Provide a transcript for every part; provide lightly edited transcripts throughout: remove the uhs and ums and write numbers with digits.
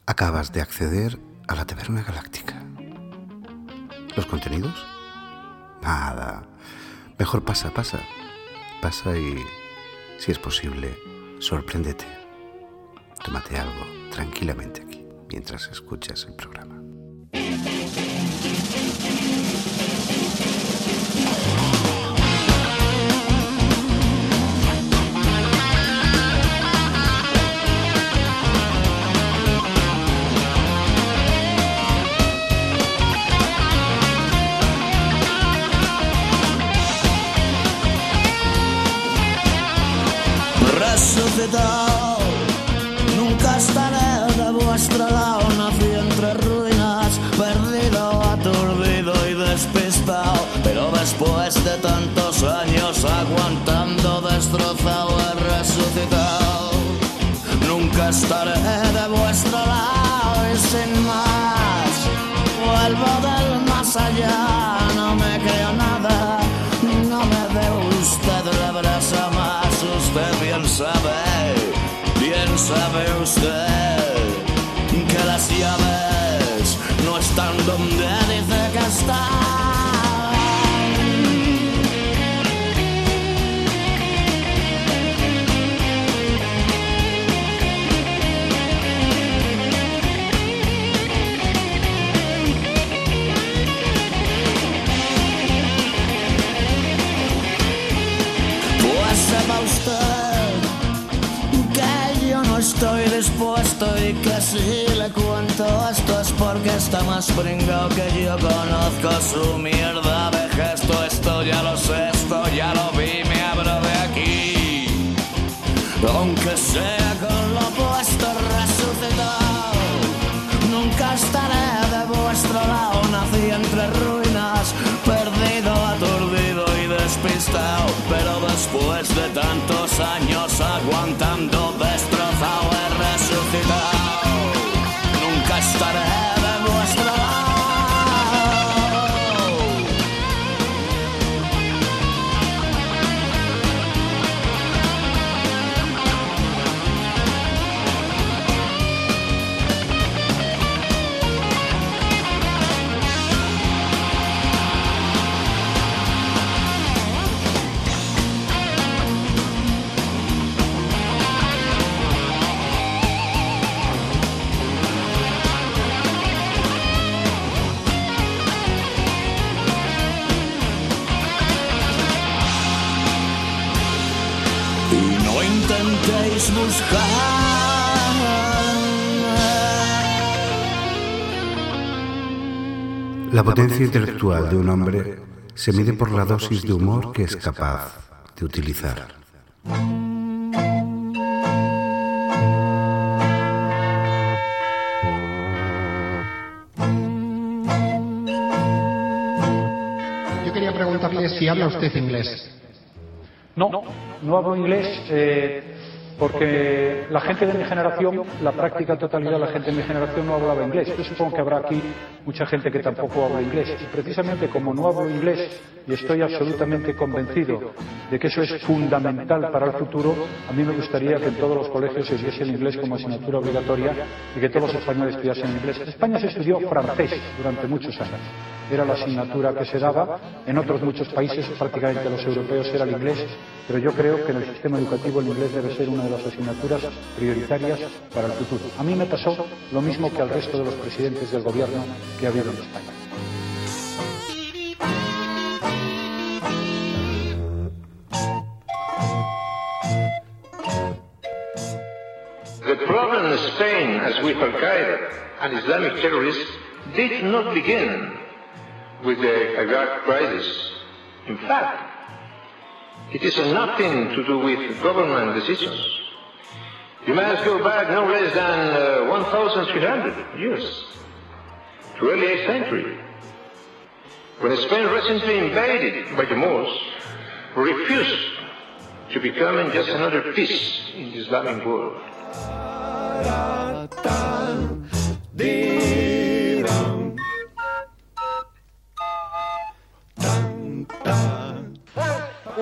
Acabas de acceder a la Taberna Galáctica. ¿Los contenidos? Nada. Mejor pasa. Pasa y, si es posible, sorpréndete. Tómate algo tranquilamente aquí, mientras escuchas el programa. Resucitado, nunca estaré de vuestro lado. Nací entre ruinas, perdido, aturdido y despistado. Pero después de tantos años aguantando, destrozado, he resucitado. Nunca estaré de vuestro lado y sin más vuelvo del más allá. No me creo nada, no me dé usted la brasa más. Usted bien sabe usted que las llaves no están donde dice que están. Pues sepa usted que yo no estoy dispuesto y que si le cuento esto es porque está más pringao que yo. Conozco su mierda de gesto, esto ya lo sé, esto ya lo vi, me abro de aquí. Aunque sea con lo puesto, resucitado, nunca estaré de vuestro lado. Nací entre ruinas, perdido, aturdido y despistado. Pero después de tantos años aguantando, destrozado, he resucitado. Nunca estaré de vuestro lado. Intentéis buscar. La potencia intelectual de un hombre se mide por la dosis de humor que es capaz de utilizar. Yo quería preguntarle si habla usted inglés. No hablo inglés porque la gente de mi generación, la práctica totalidad de la gente de mi generación no hablaba inglés. Yo supongo que habrá aquí mucha gente que tampoco habla inglés. Y precisamente como no hablo inglés y estoy absolutamente convencido de que eso es fundamental para el futuro, a mí me gustaría que en todos los colegios se estudiase el inglés como asignatura obligatoria y que todos los españoles estudiasen inglés. En España se estudió francés durante muchos años. Era la asignatura que se daba. En otros muchos países, prácticamente los europeos, era el inglés, pero yo creo que en el sistema educativo el inglés debe ser una de las asignaturas prioritarias para el futuro. A mí me pasó lo mismo que al resto de los presidentes del gobierno que ha habido en España. The problem in Spain has with Al-Qaeda and Islamic terrorists did not begin with the Iraq crisis. In fact, it is nothing to do with government decisions. You must go back no less than 1,300 years, to early 8th century, when Spain recently invaded by the Moors, refused to become just another piece in the Islamic world. To the 1,000 of souls who follow the Islamic faith, and the Islamic faith is the Islamic faith. It is the Islamic faith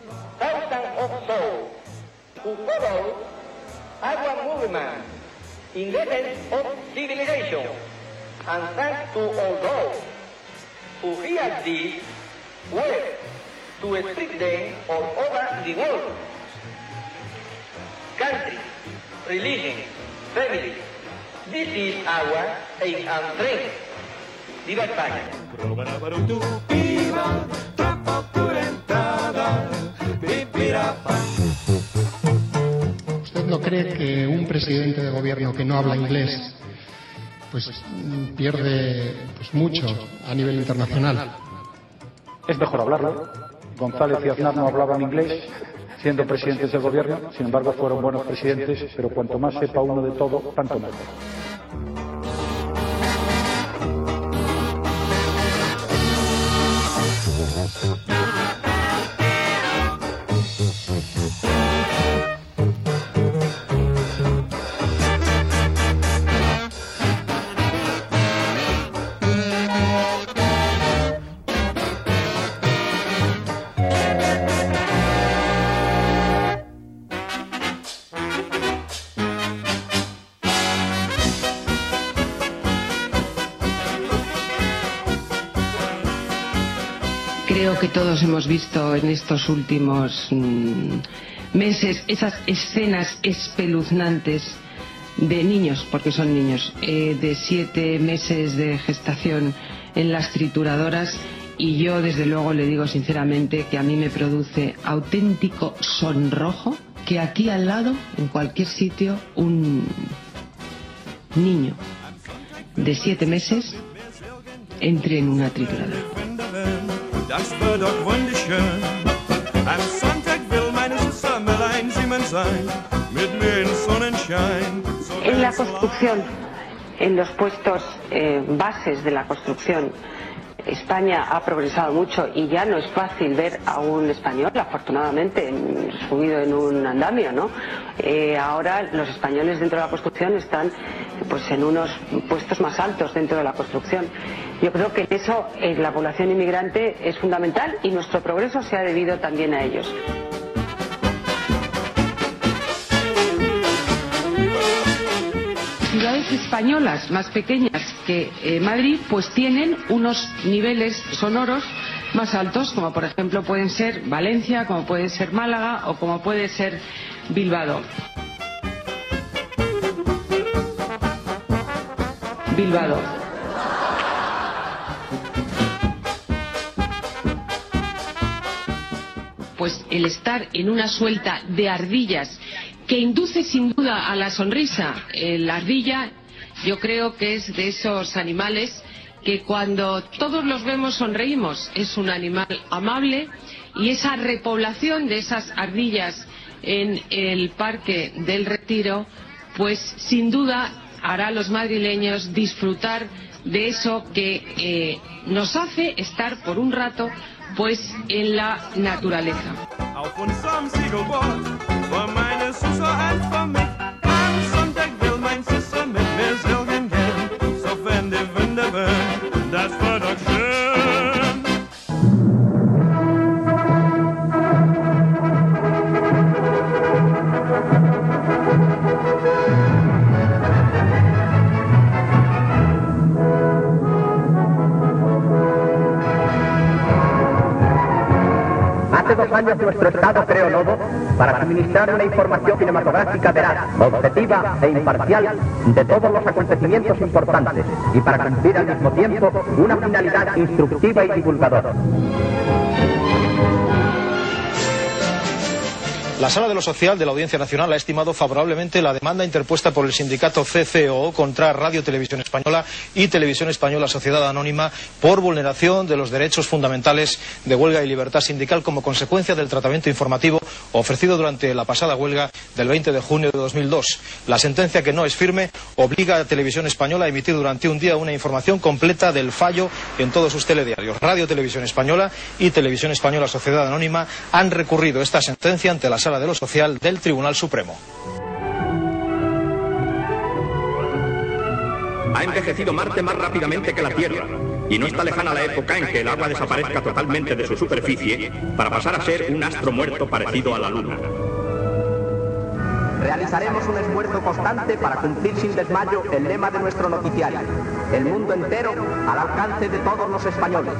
our movement in defense of civilization, and thanks to all those who hear this, were to speak them all over the world. Country, religion, family, this is our aim and strength. ¡Viva España! ¿Usted no cree que un presidente de gobierno que no habla inglés pues pierde mucho a nivel internacional? Es mejor hablarlo. González y Aznar no hablaban inglés siendo presidentes del gobierno, sin embargo fueron buenos presidentes, pero cuanto más sepa uno de todo, tanto mejor. Creo que todos hemos visto en estos últimos meses esas escenas espeluznantes de niños, porque son niños, de 7 meses de gestación en las trituradoras, y yo desde luego le digo sinceramente que a mí me produce auténtico sonrojo que aquí al lado, en cualquier sitio, un niño de 7 meses entre en una trituradora. Das wird doch wunderschön. Am Sonntag will meine Sommerlein Simon sein, mit mir in Sonnenschein. En la construcción, en los puestos bases de la construcción, España ha progresado mucho y ya no es fácil ver a un español, afortunadamente, subido en un andamio, ¿no? Ahora los españoles dentro de la construcción están pues en unos puestos más altos dentro de la construcción. Yo creo que eso, la población inmigrante es fundamental y nuestro progreso se ha debido también a ellos. Ciudades españolas más pequeñas que Madrid pues tienen unos niveles sonoros más altos, como por ejemplo pueden ser Valencia, como puede ser Málaga o como puede ser Bilbao. Pues el estar en una suelta de ardillas que induce sin duda a la sonrisa. La ardilla yo creo que es de esos animales que cuando todos los vemos sonreímos. Es un animal amable y esa repoblación de esas ardillas en el Parque del Retiro pues sin duda hará a los madrileños disfrutar de eso que nos hace estar por un rato pues en la naturaleza. Hace 2 años nuestro Estado creó Nodo para suministrar una información cinematográfica veraz, objetiva e imparcial de todos los acontecimientos importantes y para cumplir al mismo tiempo una finalidad instructiva y divulgadora. La Sala de lo Social de la Audiencia Nacional ha estimado favorablemente la demanda interpuesta por el sindicato CCOO contra Radio Televisión Española y Televisión Española Sociedad Anónima por vulneración de los derechos fundamentales de huelga y libertad sindical como consecuencia del tratamiento informativo ofrecido durante la pasada huelga del 20 de junio de 2002. La sentencia, que no es firme, obliga a Televisión Española a emitir durante un día una información completa del fallo en todos sus telediarios. Radio Televisión Española y Televisión Española Sociedad Anónima han recurrido esta sentencia ante la Sala de lo Social del Tribunal Supremo. Ha envejecido Marte más rápidamente que la Tierra, y no está lejana la época en que el agua desaparezca totalmente de su superficie para pasar a ser un astro muerto parecido a la Luna. realizaremos un esfuerzo constante para cumplir sin desmayo el lema de nuestro noticiario: el mundo entero al alcance de todos los españoles.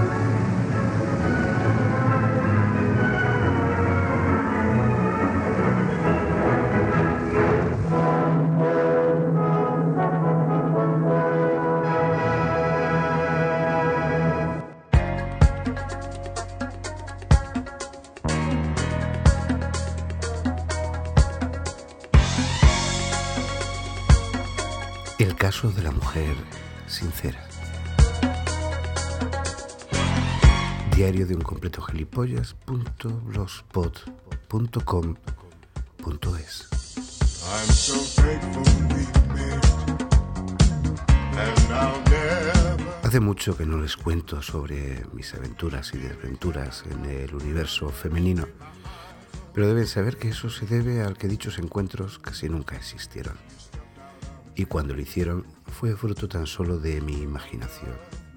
El caso de la mujer sincera. Diario de un completo gilipollas.blogspot.com.es. Hace mucho que no les cuento sobre mis aventuras y desventuras en el universo femenino, pero deben saber que eso se debe al que dichos encuentros casi nunca existieron. Y cuando lo hicieron, fue fruto tan solo de mi imaginación.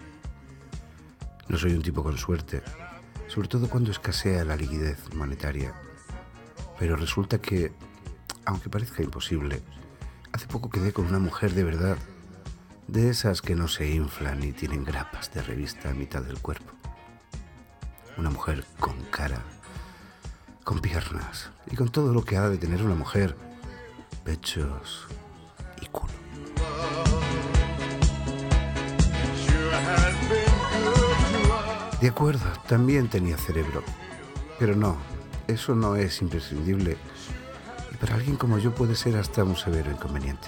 No soy un tipo con suerte, sobre todo cuando escasea la liquidez monetaria. Pero resulta que, aunque parezca imposible, hace poco quedé con una mujer de verdad, de esas que no se inflan ni tienen grapas de revista a mitad del cuerpo. Una mujer con cara, con piernas y con todo lo que ha de tener una mujer: pechos y culo. De acuerdo, también tenía cerebro, pero no, eso no es imprescindible, y para alguien como yo puede ser hasta un severo inconveniente.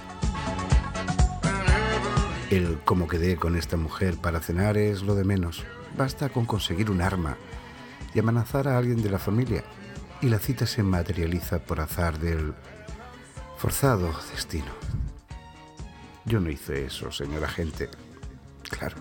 El cómo quedé con esta mujer para cenar es lo de menos. Basta con conseguir un arma y amenazar a alguien de la familia, y la cita se materializa por azar del forzado destino. Yo no hice eso, señor agente. Claro.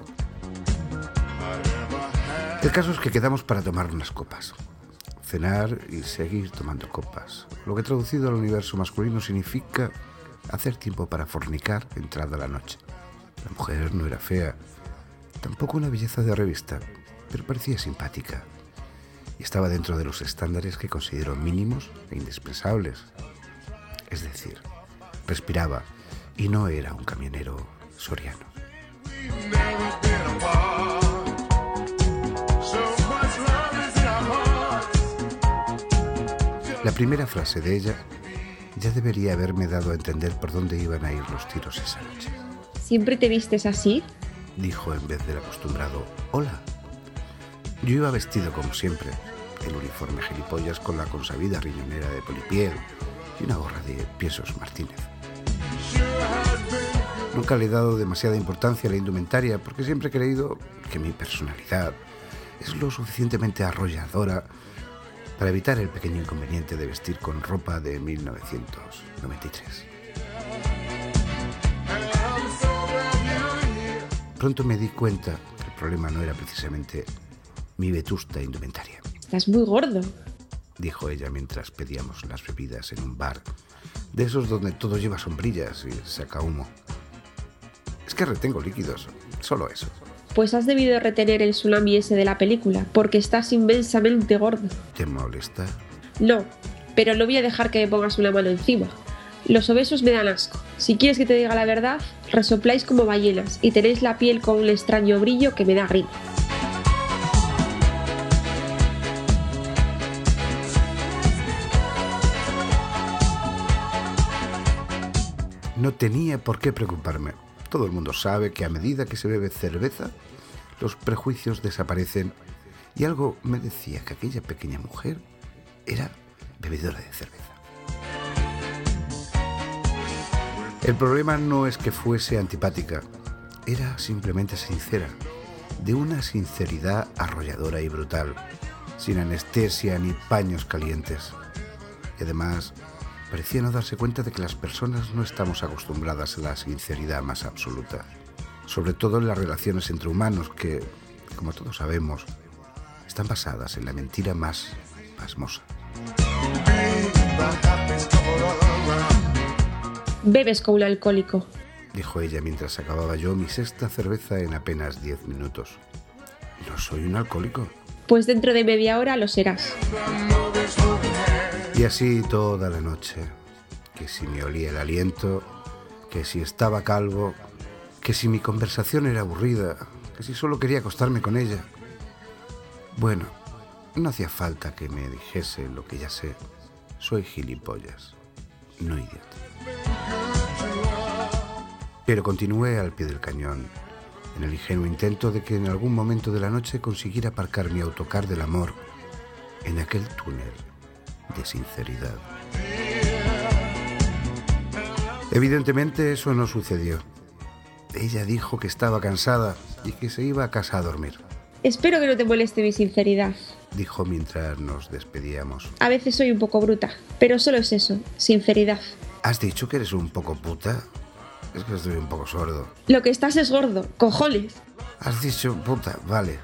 El caso es que quedamos para tomar unas copas. Cenar y seguir tomando copas. Lo que traducido al universo masculino significa hacer tiempo para fornicar entrada la noche. La mujer no era fea, tampoco una belleza de revista, pero parecía simpática. Y estaba dentro de los estándares que considero mínimos e indispensables. Es decir, respiraba y no era un camionero soriano. La primera frase de ella ya debería haberme dado a entender por dónde iban a ir los tiros esa noche. ¿Siempre te vistes así?, dijo en vez del acostumbrado hola. Yo iba vestido como siempre, el uniforme gilipollas con la consabida riñonera de polipiel y una gorra de Piesos Martínez. Nunca le he dado demasiada importancia a la indumentaria porque siempre he creído que mi personalidad es lo suficientemente arrolladora para evitar el pequeño inconveniente de vestir con ropa de 1993. Pronto me di cuenta que el problema no era precisamente mi vetusta indumentaria. Estás muy gordo, dijo ella mientras pedíamos las bebidas en un bar, de esos donde todo lleva sombrillas y saca humo. Es que retengo líquidos, solo eso. Pues has debido retener el tsunami ese de la película, porque estás inmensamente gordo. ¿Te molesta? No, pero no voy a dejar que me pongas una mano encima. Los obesos me dan asco. Si quieres que te diga la verdad, resopláis como ballenas y tenéis la piel con un extraño brillo que me da grima. No tenía por qué preocuparme. Todo el mundo sabe que a medida que se bebe cerveza, los prejuicios desaparecen, y algo me decía que aquella pequeña mujer era bebedora de cerveza. El problema no es que fuese antipática, era simplemente sincera, de una sinceridad arrolladora y brutal, sin anestesia ni paños calientes. Y además, parecía no darse cuenta de que las personas no estamos acostumbradas a la sinceridad más absoluta, sobre todo en las relaciones entre humanos que, como todos sabemos, están basadas en la mentira más pasmosa. Bebes como un alcohólico, dijo ella mientras acababa yo mi sexta cerveza en apenas 10 minutos. ¿No soy un alcohólico? Pues dentro de media hora lo serás. Y así toda la noche. que si me olía el aliento, que si estaba calvo, que si mi conversación era aburrida, que si solo quería acostarme con ella. Bueno, no hacía falta que me dijese lo que ya sé. Soy gilipollas, no idiota. Pero continué al pie del cañón, en el ingenuo intento de que en algún momento de la noche consiguiera aparcar mi autocar del amor en aquel túnel de sinceridad. Evidentemente eso no sucedió. Ella dijo que estaba cansada y que se iba a casa a dormir. Espero que no te moleste mi sinceridad, dijo mientras nos despedíamos. A veces soy un poco bruta, pero solo es eso, sinceridad. ¿Has dicho que eres un poco puta? Es que estoy un poco sordo. Lo que estás es gordo, cojones. Has dicho puta, vale.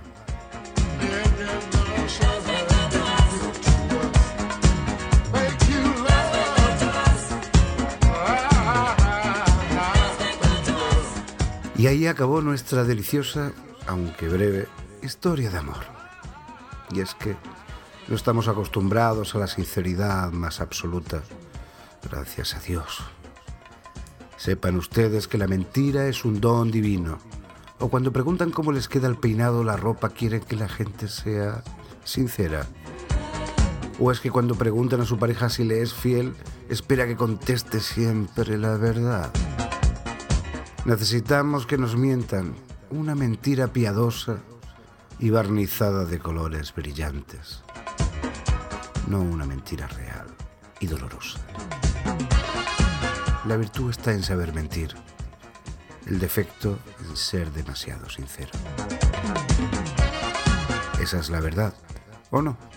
Y ahí acabó nuestra deliciosa, aunque breve, historia de amor. Y es que no estamos acostumbrados a la sinceridad más absoluta, gracias a Dios. Sepan ustedes que la mentira es un don divino. O cuando preguntan cómo les queda el peinado o la ropa, quieren que la gente sea sincera. O es que cuando preguntan a su pareja si le es fiel, espera que conteste siempre la verdad. Necesitamos que nos mientan, una mentira piadosa y barnizada de colores brillantes. No una mentira real y dolorosa. La virtud está en saber mentir, el defecto en ser demasiado sincero. Esa es la verdad, ¿o no?